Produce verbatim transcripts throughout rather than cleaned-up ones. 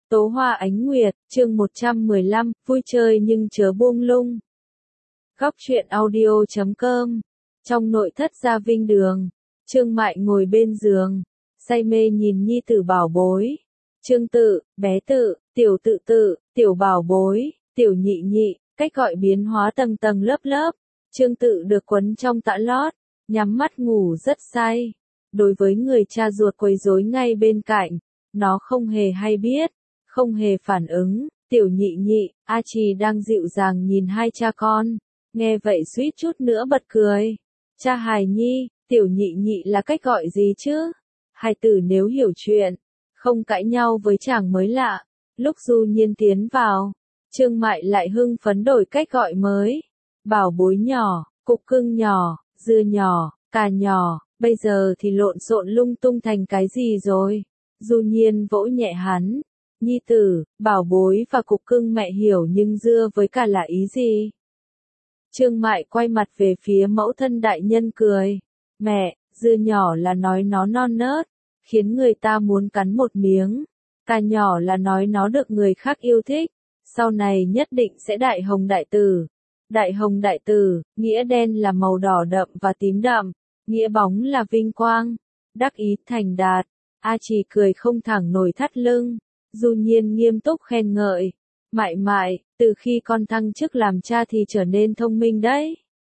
Tố Hoa Ánh Nguyệt, chương một trăm mười lăm, vui chơi nhưng chớ buông lung. Góc truyện audio chấm com. Trong nội thất Gia Vinh Đường, Trương Mại ngồi bên giường, say mê nhìn nhi tử bảo bối. Trương Tự, bé Tự, tiểu Tự Tự, tiểu bảo bối, tiểu nhị nhị, cách gọi biến hóa tầng tầng lớp lớp. Trương Tự được quấn trong tã lót, nhắm mắt ngủ rất say. Đối với người cha ruột quấy rối ngay bên cạnh, nó không hề hay biết, không hề phản ứng. Tiểu nhị nhị, A Trì đang dịu dàng nhìn hai cha con, nghe vậy suýt chút nữa bật cười. Cha hài nhi, tiểu nhị nhị là cách gọi gì chứ? Hài tử nếu hiểu chuyện, không cãi nhau với chàng mới lạ. Lúc Du Nhiên tiến vào, Trương Mại lại hưng phấn đổi cách gọi mới. Bảo bối nhỏ, cục cưng nhỏ, dưa nhỏ, cà nhỏ, bây giờ thì lộn xộn lung tung thành cái gì rồi? Du Nhiên vỗ nhẹ hắn. Nhi tử, bảo bối và cục cưng mẹ hiểu nhưng dưa với cả là ý gì? Trương Mại quay mặt về phía mẫu thân đại nhân cười. Mẹ, dưa nhỏ là nói nó non nớt, khiến người ta muốn cắn một miếng. Cà nhỏ là nói nó được người khác yêu thích, sau này nhất định sẽ đại hồng đại tử. Đại hồng đại tử, nghĩa đen là màu đỏ đậm và tím đậm, nghĩa bóng là vinh quang, đắc ý thành đạt. A Trì cười không thẳng nổi thắt lưng. Du Nhiên nghiêm túc khen ngợi. Mại mại, từ khi con thăng chức làm cha thì trở nên thông minh đấy.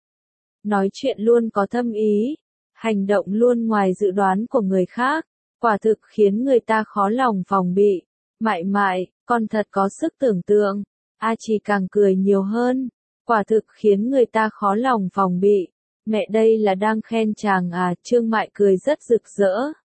Nói chuyện luôn có thâm ý, hành động luôn ngoài dự đoán của người khác, quả thực khiến người ta khó lòng phòng bị. Mại mại, con thật có sức tưởng tượng. A Trì càng cười nhiều hơn, quả thực khiến người ta khó lòng phòng bị. Mẹ đây là đang khen chàng à? Trương Mại cười rất rực rỡ,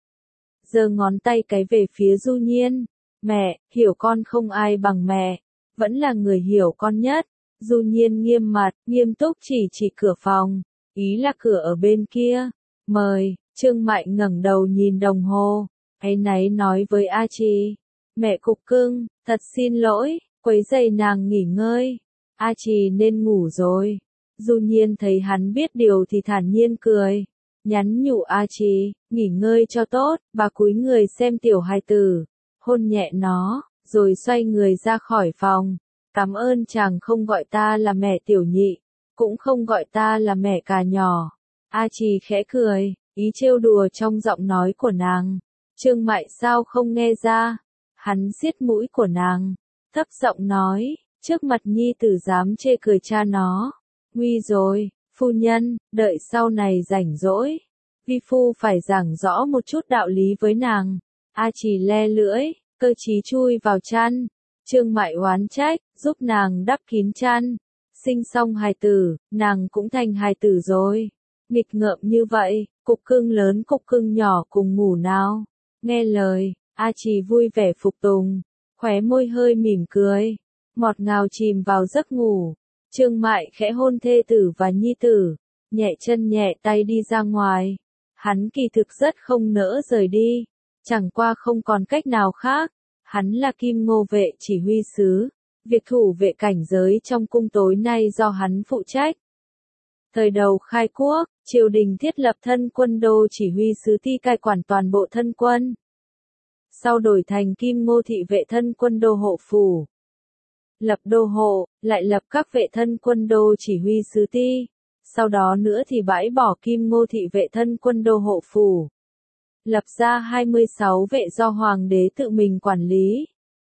giơ ngón tay cái về phía Du Nhiên. Mẹ, hiểu con không ai bằng mẹ, vẫn là người hiểu con nhất. Du Nhiên nghiêm mặt, nghiêm túc chỉ chỉ cửa phòng, ý là cửa ở bên kia. Mời. Trương Mại ngẩng đầu nhìn đồng hồ, áy náy nói với A Trì. Mẹ cục cưng, thật xin lỗi, quấy rầy nàng nghỉ ngơi. A Trì nên ngủ rồi. Du Nhiên thấy hắn biết điều thì thản nhiên cười, nhắn nhủ A Trì, nghỉ ngơi cho tốt. Bà cúi người xem tiểu hài tử, hôn nhẹ nó, rồi xoay người ra khỏi phòng. Cảm ơn chàng không gọi ta là mẹ tiểu nhị, cũng không gọi ta là mẹ cà nhỏ. A Trì khẽ cười, ý trêu đùa trong giọng nói của nàng. Trương Mại sao không nghe ra? Hắn siết mũi của nàng, thấp giọng nói, trước mặt nhi tử dám chê cười cha nó. Nguy rồi, phu nhân, đợi sau này rảnh rỗi, vi phu phải giảng rõ một chút đạo lý với nàng. A Trì le lưỡi, cơ trí chui vào chăn. Trương Mại oán trách, giúp nàng đắp kín chăn. Sinh xong hài tử, nàng cũng thành hài tử rồi. Nghịch ngợm như vậy, cục cưng lớn cục cưng nhỏ cùng ngủ nào. Nghe lời, A Trì vui vẻ phục tùng, khóe môi hơi mỉm cười, ngọt ngào chìm vào giấc ngủ. Trương Mại khẽ hôn thê tử và nhi tử, nhẹ chân nhẹ tay đi ra ngoài. Hắn kỳ thực rất không nỡ rời đi, chẳng qua không còn cách nào khác. Hắn là Kim Ngô vệ chỉ huy sứ, việc thủ vệ cảnh giới trong cung tối nay do hắn phụ trách. Thời đầu khai quốc, triều đình thiết lập thân quân đô chỉ huy sứ ti cai quản toàn bộ thân quân. Sau đổi thành Kim Ngô thị vệ thân quân đô hộ phủ. Lập đô hộ, lại lập các vệ thân quân đô chỉ huy sứ ti. Sau đó nữa thì bãi bỏ Kim Ngô thị vệ thân quân đô hộ phủ. Lập ra hai mươi sáu vệ do hoàng đế tự mình quản lý.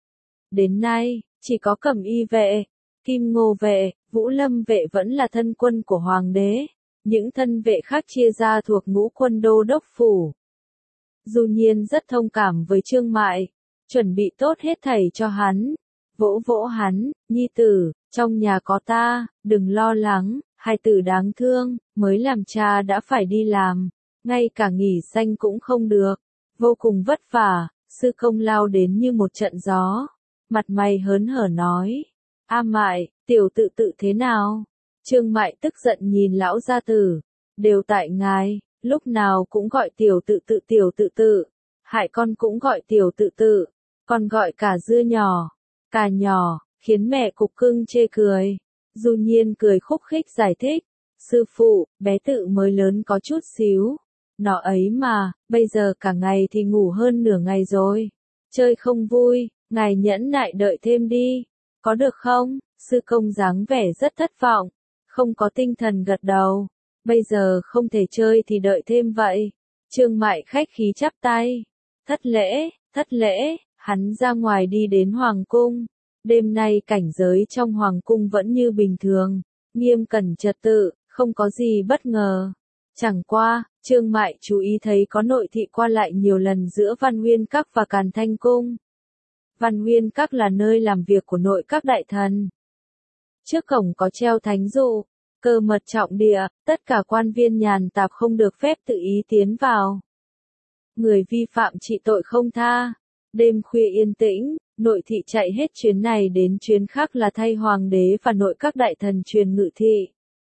Đến nay, chỉ có Cẩm Y vệ, Kim Ngô vệ, Vũ Lâm vệ vẫn là thân quân của hoàng đế. Những thân vệ khác chia ra thuộc ngũ quân đô đốc phủ. Du Nhiên rất thông cảm với Trương Mại, chuẩn bị tốt hết thảy cho hắn. Vỗ vỗ hắn, nhi tử, trong nhà có ta, đừng lo lắng, hài tử đáng thương, mới làm cha đã phải đi làm, ngay cả nghỉ xanh cũng không được, vô cùng vất vả. Sư công lao đến như một trận gió, mặt mày hớn hở nói. A Mại, tiểu Tự Tự thế nào? Trương Mại tức giận nhìn lão gia tử, đều tại ngài, lúc nào cũng gọi tiểu Tự Tự tiểu Tự Tự, hại con cũng gọi tiểu Tự Tự, còn gọi cả dưa nhỏ, cà nhỏ, khiến mẹ cục cưng chê cười. Du Nhiên cười khúc khích giải thích, sư phụ, bé Tự mới lớn có chút xíu, nó ấy mà, bây giờ cả ngày thì ngủ hơn nửa ngày rồi, chơi không vui, Ngài nhẫn nại đợi thêm đi, có được không? Sư công dáng vẻ rất thất vọng, không có tinh thần gật đầu. Bây giờ không thể chơi thì đợi thêm vậy. Trương Mại khách khí chắp tay. Thất lễ, thất lễ, hắn ra ngoài đi đến Hoàng cung. Đêm nay cảnh giới trong Hoàng cung vẫn như bình thường, nghiêm cẩn trật tự, không có gì bất ngờ. Chẳng qua, Trương Mại chú ý thấy có nội thị qua lại nhiều lần giữa Văn Nguyên Các và Càn Thanh Cung. Văn Nguyên Các là nơi làm việc của nội các đại thần. Trước cổng có treo thánh dụ, cơ mật trọng địa, tất cả quan viên nhàn tạp không được phép tự ý tiến vào. Người vi phạm trị tội không tha. Đêm khuya yên tĩnh, nội thị chạy hết chuyến này đến chuyến khác là thay hoàng đế và nội các đại thần truyền ngự thị.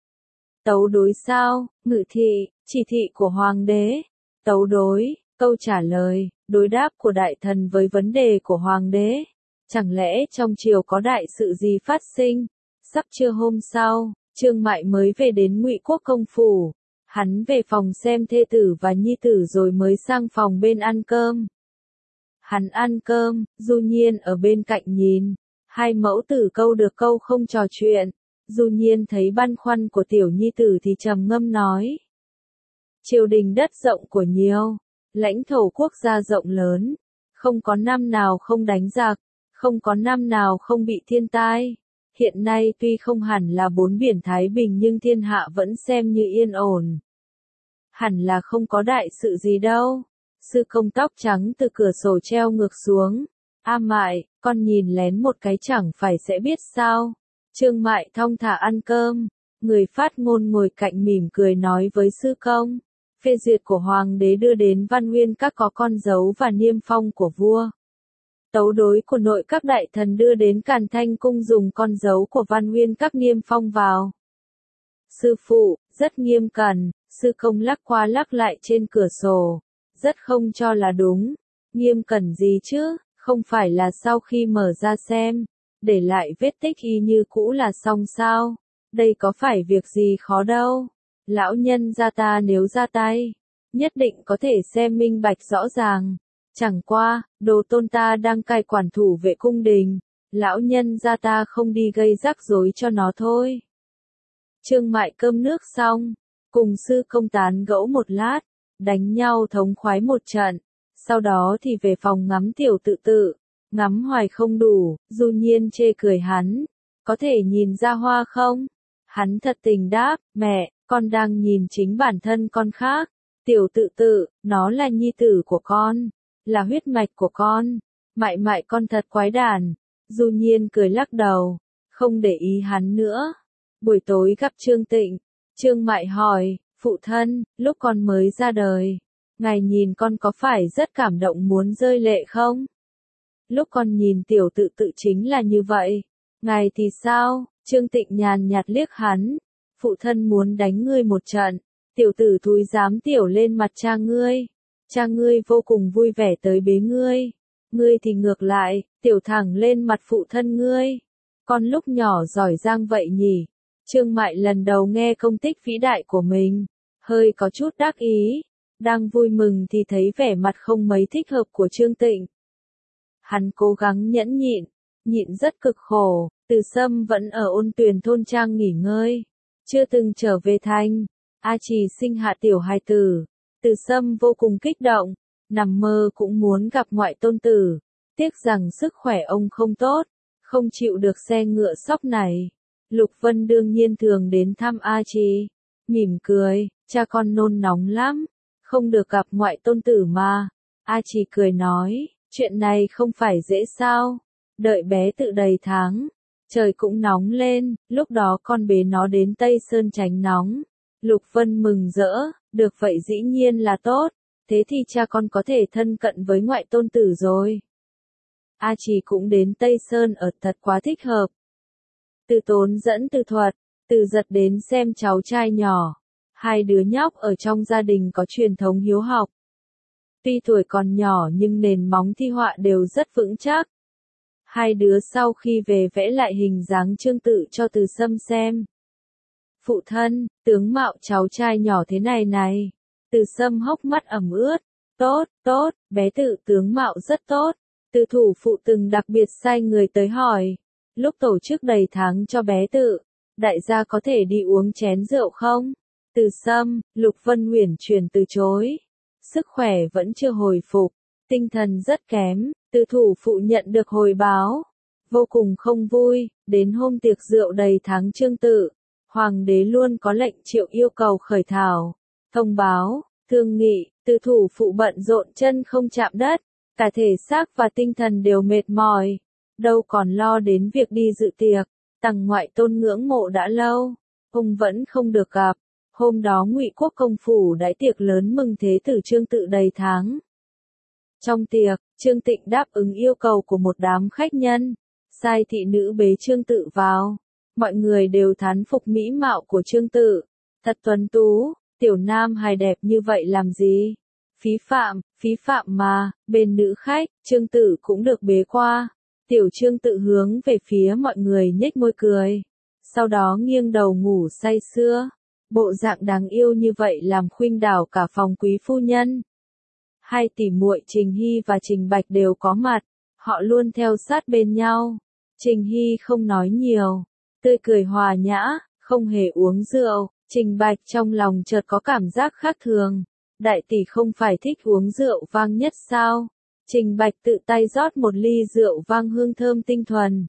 Tấu đối sao? Ngự thị, chỉ thị của hoàng đế. Tấu đối, câu trả lời, đối đáp của đại thần với vấn đề của hoàng đế. Chẳng lẽ trong triều có đại sự gì phát sinh? Sắp trưa hôm sau, Trương Mại mới về đến Ngụy Quốc công phủ. Hắn về phòng xem thê tử và nhi tử rồi mới sang phòng bên ăn cơm. Hắn ăn cơm, Du Nhiên ở bên cạnh nhìn. Hai mẫu tử câu được câu không trò chuyện. Du Nhiên thấy băn khoăn của tiểu nhi tử thì trầm ngâm nói. Triều đình đất rộng của nhiều, lãnh thổ quốc gia rộng lớn. Không có năm nào không đánh giặc, không có năm nào không bị thiên tai. Hiện nay tuy không hẳn là bốn biển Thái Bình nhưng thiên hạ vẫn xem như yên ổn. Hẳn là không có đại sự gì đâu. Sư công tóc trắng từ cửa sổ treo ngược xuống. A Mại, con nhìn lén một cái chẳng phải sẽ biết sao. Trương Mại thong thả ăn cơm. Người phát ngôn ngồi cạnh mỉm cười nói với sư công. Phê duyệt của hoàng đế đưa đến Văn Nguyên Các có con dấu và niêm phong của vua. Tấu đối của nội các đại thần đưa đến Càn Thanh Cung dùng con dấu của Văn Nguyên Các niêm phong vào. Sư phụ, rất nghiêm cẩn, sư công lắc qua lắc lại trên cửa sổ. Rất không cho là đúng. Nghiêm cẩn gì chứ, không phải là sau khi mở ra xem, để lại vết tích y như cũ là xong sao. Đây có phải việc gì khó đâu. Lão nhân gia ta nếu ra tay, nhất định có thể xem minh bạch rõ ràng. Chẳng qua, đồ tôn ta đang cai quản thủ vệ cung đình. Lão nhân gia ta không đi gây rắc rối cho nó thôi. Trương Mại cơm nước xong, cùng sư công tán gẫu một lát, đánh nhau thống khoái một trận. Sau đó thì về phòng ngắm tiểu tự tự. Ngắm hoài không đủ, Du Nhiên chê cười hắn. Có thể nhìn ra hoa không? Hắn thật tình đáp, mẹ, con đang nhìn chính bản thân con khác. Tiểu tự tự, nó là nhi tử của con, là huyết mạch của con. Mại mại con thật quái đản. Du Nhiên cười lắc đầu, không để ý hắn nữa. Buổi tối gặp Trương Tịnh, Trương Mại hỏi, phụ thân, lúc con mới ra đời, ngài nhìn con có phải rất cảm động muốn rơi lệ không? Lúc con nhìn tiểu tự tự chính là như vậy. Ngài thì sao? Trương Tịnh nhàn nhạt liếc hắn. Phụ thân muốn đánh ngươi một trận. Tiểu tử thúi dám tiểu lên mặt cha ngươi. Cha ngươi vô cùng vui vẻ tới bế ngươi. Ngươi thì ngược lại, tiểu thẳng lên mặt phụ thân ngươi. Con lúc nhỏ giỏi giang vậy nhỉ? Trương Mại lần đầu nghe công tích vĩ đại của mình. Hơi có chút đắc ý. Đang vui mừng thì thấy vẻ mặt không mấy thích hợp của Trương Tịnh. Hắn cố gắng nhẫn nhịn, nhịn rất cực khổ. Từ Sâm vẫn ở Ôn Tuyền thôn trang nghỉ ngơi, chưa từng trở về thành. A Trì sinh hạ tiểu hài tử. Từ Sâm vô cùng kích động, nằm mơ cũng muốn gặp ngoại tôn tử. Tiếc rằng sức khỏe ông không tốt, không chịu được xe ngựa sóc này. Lục Vân đương nhiên thường đến thăm A Trì, mỉm cười, cha con nôn nóng lắm, không được gặp ngoại tôn tử mà. A Trì cười nói, chuyện này không phải dễ sao, đợi bé tự đầy tháng, trời cũng nóng lên, lúc đó con bế nó đến Tây Sơn tránh nóng. Lục Vân mừng rỡ, được vậy dĩ nhiên là tốt, thế thì cha con có thể thân cận với ngoại tôn tử rồi. A Trì cũng đến Tây Sơn ở thật quá thích hợp. Từ Tốn dẫn Từ Thuật, Từ Giật đến xem cháu trai nhỏ. Hai đứa nhóc ở trong gia đình có truyền thống hiếu học. Tuy tuổi còn nhỏ nhưng nền móng thi họa đều rất vững chắc. Hai đứa sau khi về vẽ lại hình dáng Trương Tự cho Từ Sâm xem. Phụ thân, tướng mạo cháu trai nhỏ thế này này. Từ Sâm hốc mắt ẩm ướt. Tốt, tốt, bé Tự tướng mạo rất tốt. Từ thủ phụ từng đặc biệt sai người tới hỏi, lúc tổ chức đầy tháng cho bé Tự, đại gia có thể đi uống chén rượu không? Từ Sâm, Lục Vân Uyển Chuyển từ chối. Sức khỏe vẫn chưa hồi phục, tinh thần rất kém, từ thủ phụ nhận được hồi báo. Vô cùng không vui, đến hôm tiệc rượu đầy tháng Trương Tự, Hoàng đế luôn có lệnh triệu yêu cầu khởi thảo, thông báo, thương nghị, từ thủ phụ bận rộn chân không chạm đất, cả thể xác và tinh thần đều mệt mỏi, đâu còn lo đến việc đi dự tiệc. Tằng ngoại tôn ngưỡng mộ đã lâu, ông vẫn không được gặp. Hôm đó Ngụy Quốc công phủ đãi tiệc lớn mừng thế tử Trương Tự đầy tháng. Trong tiệc, Trương Tịnh đáp ứng yêu cầu của một đám khách nhân, sai thị nữ bế Trương Tự vào. Mọi người đều thán phục mỹ mạo của Trương Tự, thật tuấn tú, tiểu nam hài đẹp như vậy làm gì? Phí phạm, phí phạm mà. Bên nữ khách, Trương Tự cũng được bế qua. Tiểu Trương Tự hướng về phía mọi người nhếch môi cười, sau đó nghiêng đầu ngủ say sưa. Bộ dạng đáng yêu như vậy làm khuynh đảo cả phòng quý phu nhân. Hai tỷ muội Trình Hy và Trình Bạch đều có mặt, họ luôn theo sát bên nhau. Trình Hy không nói nhiều, tươi cười hòa nhã, không hề uống rượu. Trình Bạch trong lòng chợt có cảm giác khác thường, đại tỷ không phải thích uống rượu vang nhất sao? Trình Bạch tự tay rót một ly rượu vang hương thơm tinh thuần,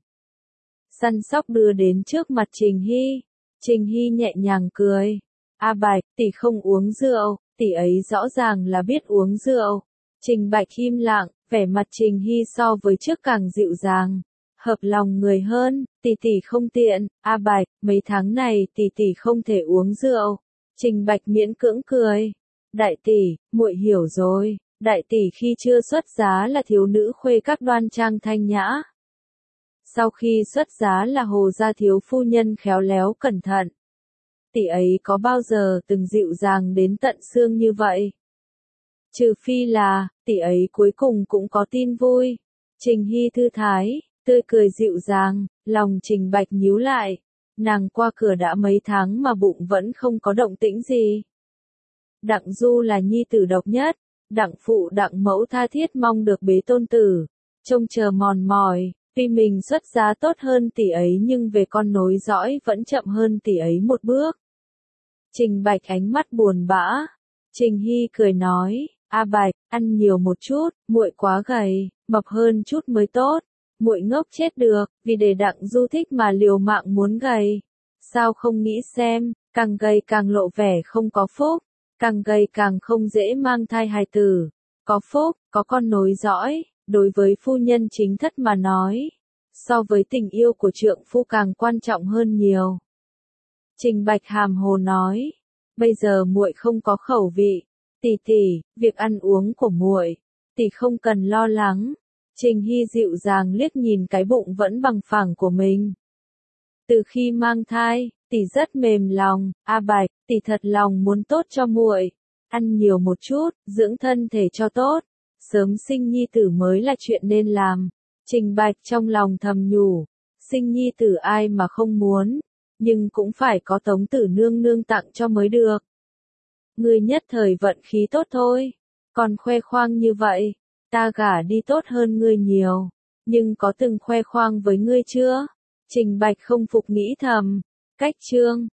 săn sóc đưa đến trước mặt Trình Hy. Trình Hy nhẹ nhàng cười, "A Bạch, tỷ không uống rượu, tỷ ấy rõ ràng là biết uống rượu." Trình Bạch im lặng, vẻ mặt Trình Hy so với trước càng dịu dàng, hợp lòng người hơn. "Tỷ tỷ không tiện, A Bạch, mấy tháng này tỷ tỷ không thể uống rượu." Trình Bạch miễn cưỡng cười, "Đại tỷ, muội hiểu rồi, đại tỷ khi chưa xuất giá là thiếu nữ khuê các đoan trang thanh nhã. Sau khi xuất giá là Hồ gia thiếu phu nhân khéo léo cẩn thận. Tỷ ấy có bao giờ từng dịu dàng đến tận xương như vậy? Trừ phi là, tỷ ấy cuối cùng cũng có tin vui." Trình Hy thư thái, tươi cười dịu dàng, lòng Trình Bạch nhíu lại. Nàng qua cửa đã mấy tháng mà bụng vẫn không có động tĩnh gì. Đặng Du là nhi tử độc nhất, đặng phụ đặng mẫu tha thiết mong được bế tôn tử, trông chờ mòn mỏi. Tuy mình xuất giá tốt hơn tỷ ấy nhưng về con nối dõi vẫn chậm hơn tỷ ấy một bước. Trình Bạch ánh mắt buồn bã. Trình Hy cười nói, "A Bạch, ăn nhiều một chút, muội quá gầy, mập hơn chút mới tốt." Muội ngốc chết được, vì để Đặng Du thích mà liều mạng muốn gầy. Sao không nghĩ xem, càng gầy càng lộ vẻ không có phúc, càng gầy càng không dễ mang thai hài tử. Có phúc, có con nối dõi, đối với phu nhân chính thất mà nói, so với tình yêu của trượng phu càng quan trọng hơn nhiều. Trình Bạch hàm hồ nói, "Bây giờ muội không có khẩu vị, tỷ tỷ, việc ăn uống của muội, tỷ không cần lo lắng." Trình Hy dịu dàng liếc nhìn cái bụng vẫn bằng phẳng của mình. "Từ khi mang thai, tỷ rất mềm lòng, A Bạch, tỷ thật lòng muốn tốt cho muội, ăn nhiều một chút, dưỡng thân thể cho tốt, sớm sinh nhi tử mới là chuyện nên làm." Trình Bạch trong lòng thầm nhủ, sinh nhi tử ai mà không muốn, nhưng cũng phải có Tống Tử nương nương tặng cho mới được. Ngươi nhất thời vận khí tốt thôi, còn khoe khoang như vậy, ta gả đi tốt hơn ngươi nhiều, nhưng có từng khoe khoang với ngươi chưa? Trình Bạch không phục nghĩ thầm, cách chương